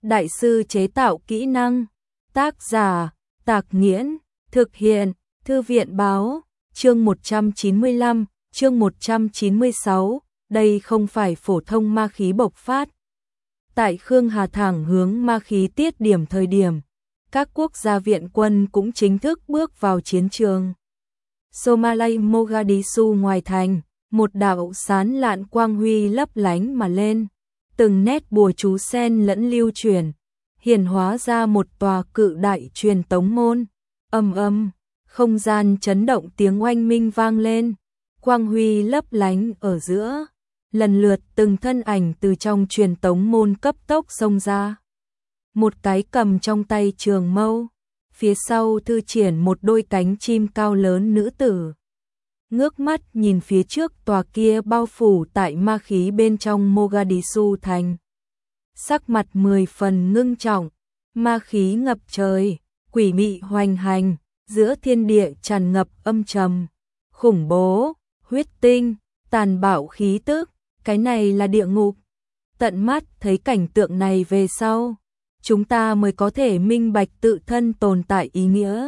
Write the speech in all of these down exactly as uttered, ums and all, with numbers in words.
đại sư chế tạo kỹ năng. Tác giả, Tạc Nghiễn, thực hiện, Thư viện báo, chương một trăm chín mươi lăm, chương một trăm chín mươi sáu, đây không phải phổ thông ma khí bộc phát. Tại Khương Hà thẳng hướng ma khí tiết điểm thời điểm, các quốc gia viện quân cũng chính thức bước vào chiến trường. Somalia Mogadishu ngoài thành, một đạo sán lạn quang huy lấp lánh mà lên, từng nét bùa chú sen lẫn lưu chuyển, hiển hóa ra một tòa cự đại truyền tống môn. Ầm ầm, không gian chấn động, tiếng oanh minh vang lên, quang huy lấp lánh ở giữa, lần lượt từng thân ảnh từ trong truyền tống môn cấp tốc xông ra. Một cái cầm trong tay trường mâu, phía sau thư triển một đôi cánh chim cao lớn nữ tử. Ngước mắt nhìn phía trước tòa kia bao phủ tại ma khí bên trong Mogadishu thành. Sắc mặt mười phần ngưng trọng, ma khí ngập trời, quỷ mị hoành hành, giữa thiên địa tràn ngập âm trầm, khủng bố, huyết tinh, tàn bạo khí tức, cái này là địa ngục. Tận mắt thấy cảnh tượng này về sau, chúng ta mới có thể minh bạch tự thân tồn tại ý nghĩa.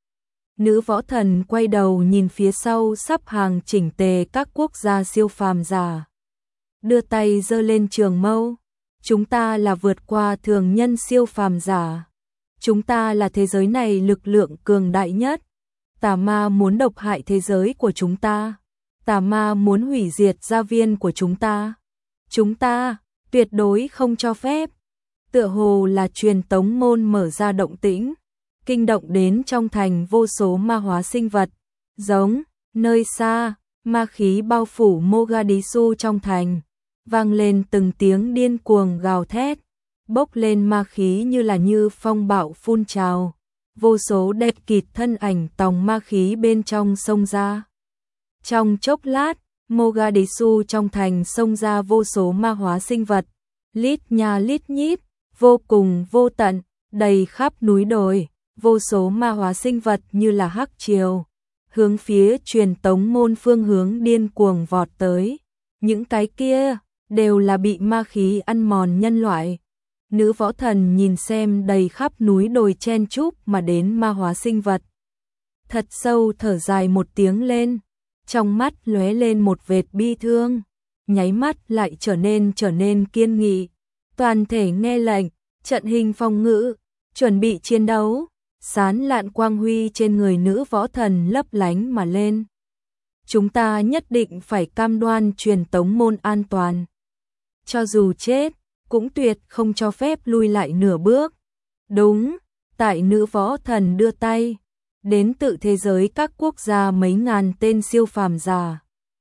Nữ võ thần quay đầu nhìn phía sau sắp hàng chỉnh tề các quốc gia siêu phàm giả, đưa tay giơ lên trường mâu. Chúng ta là vượt qua thường nhân siêu phàm giả. Chúng ta là thế giới này lực lượng cường đại nhất. Tà ma muốn độc hại thế giới của chúng ta. Tà ma muốn hủy diệt gia viên của chúng ta. Chúng ta tuyệt đối không cho phép. Tựa hồ là truyền tống môn mở ra động tĩnh, kinh động đến trong thành vô số ma hóa sinh vật. Giống, nơi xa, ma khí bao phủ Mogadishu trong thành, vang lên từng tiếng điên cuồng gào thét, bốc lên ma khí như là như phong bạo phun trào, vô số đẹp kịt thân ảnh tòng ma khí bên trong xông ra. Trong chốc lát, Mogadishu trong thành xông ra vô số ma hóa sinh vật, lít nha lít nhít, vô cùng vô tận, đầy khắp núi đồi, vô số ma hóa sinh vật như là hắc triều, hướng phía truyền tống môn phương hướng điên cuồng vọt tới. Những cái kia đều là bị ma khí ăn mòn nhân loại. Nữ võ thần nhìn xem đầy khắp núi đồi chen chúc mà đến ma hóa sinh vật, thật sâu thở dài một tiếng lên, trong mắt lóe lên một vệt bi thương, nháy mắt lại trở nên trở nên kiên nghị. Toàn thể nghe lệnh, trận hình phòng ngự, chuẩn bị chiến đấu. Sán lạn quang huy trên người nữ võ thần lấp lánh mà lên. Chúng ta nhất định phải cam đoan truyền tống môn an toàn. Cho dù chết, cũng tuyệt không cho phép lui lại nửa bước. Đúng, tại nữ võ thần đưa tay, đến tự thế giới các quốc gia mấy ngàn tên siêu phàm giả,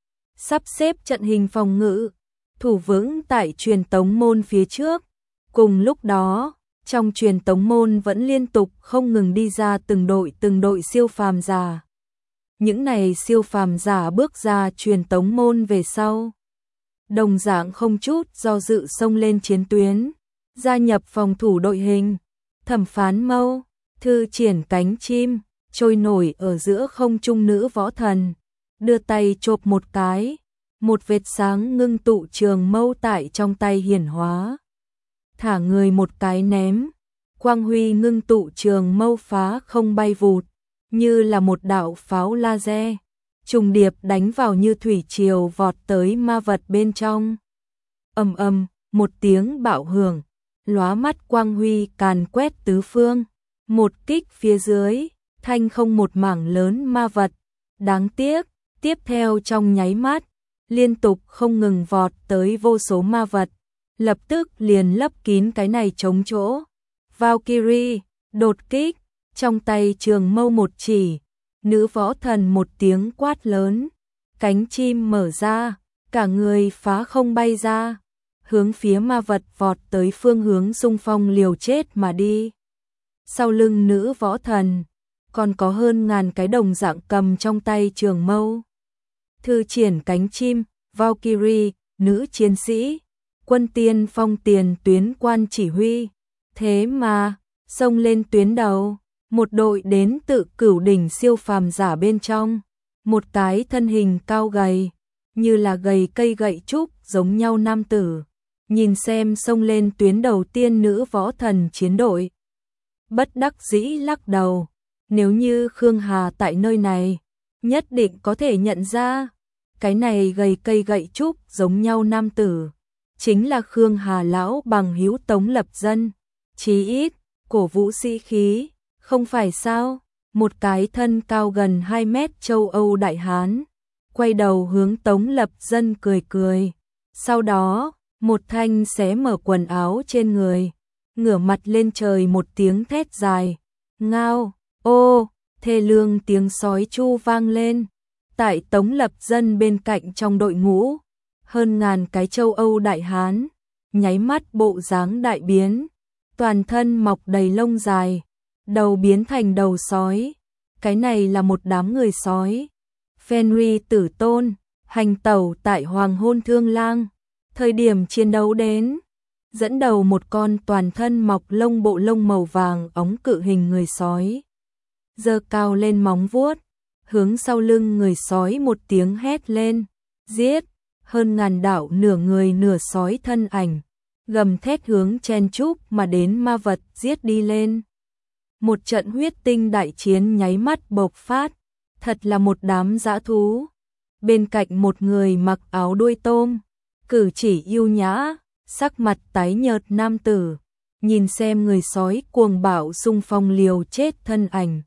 sắp xếp trận hình phòng ngự, thủ vững tại truyền tống môn phía trước. Cùng lúc đó, trong truyền tống môn vẫn liên tục không ngừng đi ra từng đội từng đội siêu phàm giả. Những này siêu phàm giả bước ra truyền tống môn về sau, đồng dạng không chút do dự xông lên chiến tuyến, gia nhập phòng thủ đội hình. Thẩm Phán Mâu, thư triển cánh chim, trôi nổi ở giữa không trung. Nữ võ thần đưa tay chộp một cái, một vệt sáng ngưng tụ trường mâu tại trong tay hiển hóa. Thả người một cái ném, quang huy ngưng tụ trường mâu phá không bay vụt, như là một đạo pháo laser, trùng điệp đánh vào như thủy triều vọt tới ma vật bên trong. Ầm ầm, một tiếng bạo hưởng, lóa mắt quang huy càn quét tứ phương, một kích phía dưới, thanh không một mảng lớn ma vật. Đáng tiếc, tiếp theo trong nháy mắt, liên tục không ngừng vọt tới vô số ma vật, lập tức liền lấp kín cái này trống chỗ. Valkyrie, đột kích, trong tay trường mâu một chỉ, nữ võ thần một tiếng quát lớn, cánh chim mở ra, cả người phá không bay ra, hướng phía ma vật vọt tới phương hướng xung phong liều chết mà đi. Sau lưng nữ võ thần, còn có hơn ngàn cái đồng dạng cầm trong tay trường mâu. Thư triển cánh chim, Valkyrie, nữ chiến sĩ, quân tiên phong tiền tuyến quan chỉ huy. Thế mà, xông lên tuyến đầu, một đội đến tự cửu đỉnh siêu phàm giả bên trong, một cái thân hình cao gầy, như là gầy cây gậy trúc giống nhau nam tử, nhìn xem xông lên tuyến đầu tiên nữ võ thần chiến đội. Bất đắc dĩ lắc đầu, nếu như Khương Hà tại nơi này, nhất định có thể nhận ra, cái này gầy cây gậy trúc giống nhau nam tử, chính là Khương Hà lão bằng hữu Tống Lập Dân, chí ít, cổ vũ sĩ khí, không phải sao? Một cái thân cao gần hai mét châu Âu đại hán, quay đầu hướng Tống Lập Dân cười cười, sau đó, một thanh xé mở quần áo trên người, ngửa mặt lên trời một tiếng thét dài, ngao, ô, thê lương tiếng sói chu vang lên, tại Tống Lập Dân bên cạnh trong đội ngũ, hơn ngàn cái châu Âu đại hán, nháy mắt bộ dáng đại biến, toàn thân mọc đầy lông dài, đầu biến thành đầu sói, cái này là một đám người sói. Fenrir tử tôn, hành tẩu tại Hoàng Hôn Thương Lang, thời điểm chiến đấu đến, dẫn đầu một con toàn thân mọc lông bộ lông màu vàng óng cự hình người sói. Giơ cao lên móng vuốt, hướng sau lưng người sói một tiếng hét lên, giết, hơn ngàn đạo nửa người nửa sói thân ảnh, gầm thét hướng chen chúc mà đến ma vật giết đi lên. Một trận huyết tinh đại chiến nháy mắt bộc phát, thật là một đám dã thú. Bên cạnh một người mặc áo đuôi tôm, cử chỉ yêu nhã, sắc mặt tái nhợt nam tử, nhìn xem người sói cuồng bạo xung phong liều chết thân ảnh.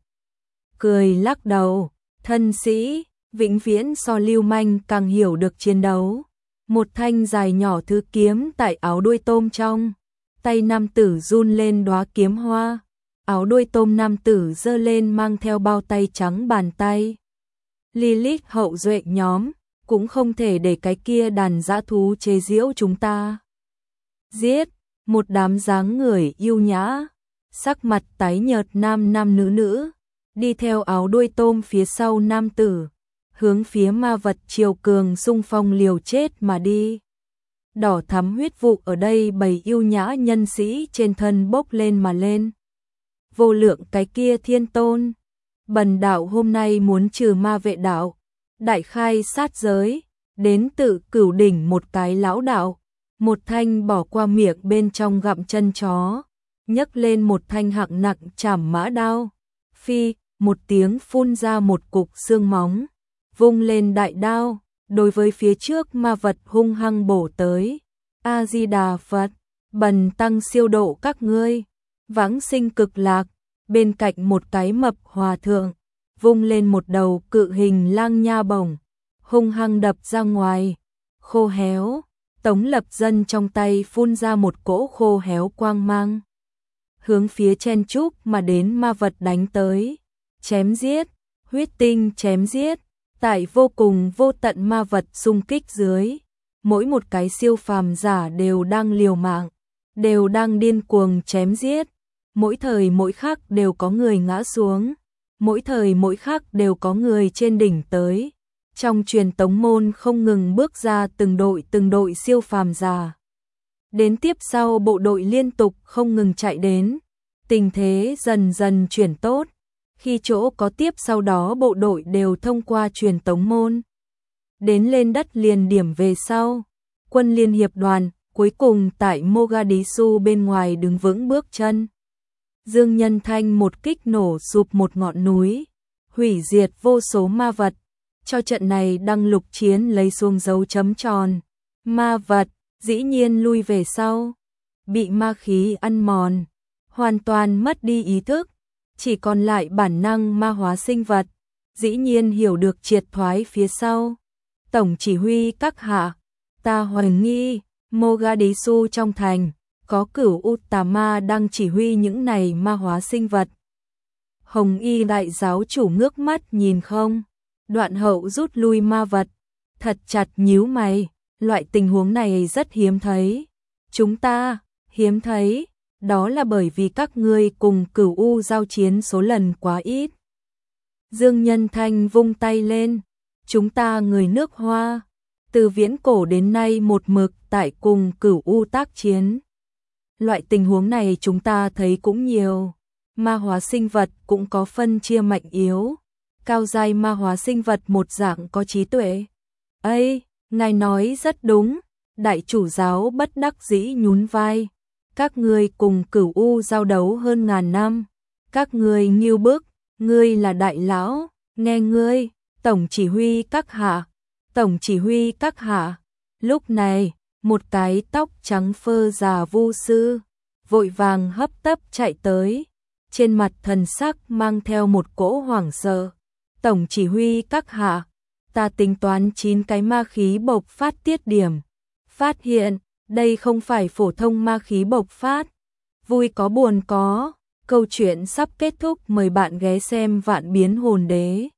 Cười lắc đầu, thân sĩ, vĩnh viễn so lưu manh càng hiểu được chiến đấu. Một thanh dài nhỏ thứ kiếm tại áo đuôi tôm trong, tay nam tử run lên đóa kiếm hoa, áo đuôi tôm nam tử giơ lên mang theo bao tay trắng bàn tay. Lilith hậu duệ nhóm, cũng không thể để cái kia đàn dã thú chế giễu chúng ta. Giết, một đám dáng người yêu nhã, sắc mặt tái nhợt nam nam nữ nữ, đi theo áo đuôi tôm phía sau nam tử, hướng phía ma vật triều cường xung phong liều chết mà đi. Đỏ thắm huyết vụ ở đây bầy yêu nhã nhân sĩ trên thân bốc lên mà lên. Vô lượng cái kia thiên tôn, bần đạo hôm nay muốn trừ ma vệ đạo, đại khai sát giới, đến tự cửu đỉnh một cái lão đạo, một thanh bỏ qua miệng bên trong gặm chân chó, nhấc lên một thanh hạng nặng chảm mã đao, phi, một tiếng phun ra một cục xương móng, vung lên đại đao, đối với phía trước ma vật hung hăng bổ tới. A Di Đà Phật, bần tăng siêu độ các ngươi, vãng sinh cực lạc. Bên cạnh một cái mập hòa thượng, vung lên một đầu cự hình lang nha bổng, hung hăng đập ra ngoài, khô héo. Tống Lập Dân trong tay phun ra một cỗ khô héo quang mang, hướng phía chen chúc mà đến ma vật đánh tới, chém giết, huyết tinh chém giết, tại vô cùng vô tận ma vật xung kích dưới, mỗi một cái siêu phàm giả đều đang liều mạng, đều đang điên cuồng chém giết, mỗi thời mỗi khắc đều có người ngã xuống, mỗi thời mỗi khắc đều có người trên đỉnh tới. Trong truyền tống môn không ngừng bước ra từng đội từng đội siêu phàm giả. Đến tiếp sau bộ đội liên tục không ngừng chạy đến, tình thế dần dần chuyển tốt, khi chỗ có tiếp sau đó bộ đội đều thông qua truyền tống môn. Đến lên đất liền điểm về sau, quân liên hiệp đoàn cuối cùng tại Mogadishu bên ngoài đứng vững bước chân. Dương Nhân Thanh một kích nổ sụp một ngọn núi, hủy diệt vô số ma vật, cho trận này đăng lục chiến lấy xuống dấu chấm tròn. Ma vật dĩ nhiên lui về sau, bị ma khí ăn mòn, hoàn toàn mất đi ý thức, chỉ còn lại bản năng ma hóa sinh vật, dĩ nhiên hiểu được triệt thoái phía sau. Tổng chỉ huy các hạ, ta hoài nghi Mogadishu trong thành có cửu Uttama đang chỉ huy những này ma hóa sinh vật. Hồng Y đại giáo chủ ngước mắt nhìn không, Đoạn Hậu rút lui ma vật, thật chặt nhíu mày, loại tình huống này rất hiếm thấy. Chúng ta hiếm thấy, đó là bởi vì các ngươi cùng Cửu U giao chiến số lần quá ít. Dương Nhân Thanh vung tay lên, chúng ta người nước Hoa, từ viễn cổ đến nay một mực tại cùng Cửu U tác chiến. Loại tình huống này chúng ta thấy cũng nhiều, ma hóa sinh vật cũng có phân chia mạnh yếu, cao giai ma hóa sinh vật một dạng có trí tuệ. Ây, ngài nói rất đúng, Đại chủ giáo bất đắc dĩ nhún vai. Các ngươi cùng Cửu U giao đấu hơn ngàn năm. Các ngươi nghiêu bức, ngươi là đại lão, nghe ngươi, tổng chỉ huy các hạ, tổng chỉ huy các hạ. Lúc này, một cái tóc trắng phơ già vu sư, vội vàng hấp tấp chạy tới, trên mặt thần sắc mang theo một cỗ hoảng sợ. Tổng chỉ huy các hạ, ta tính toán chín cái ma khí bộc phát tiết điểm. Phát hiện, đây không phải phổ thông ma khí bộc phát. Vui có buồn có, câu chuyện sắp kết thúc, mời bạn ghé xem Vạn Biến Hồn Đế.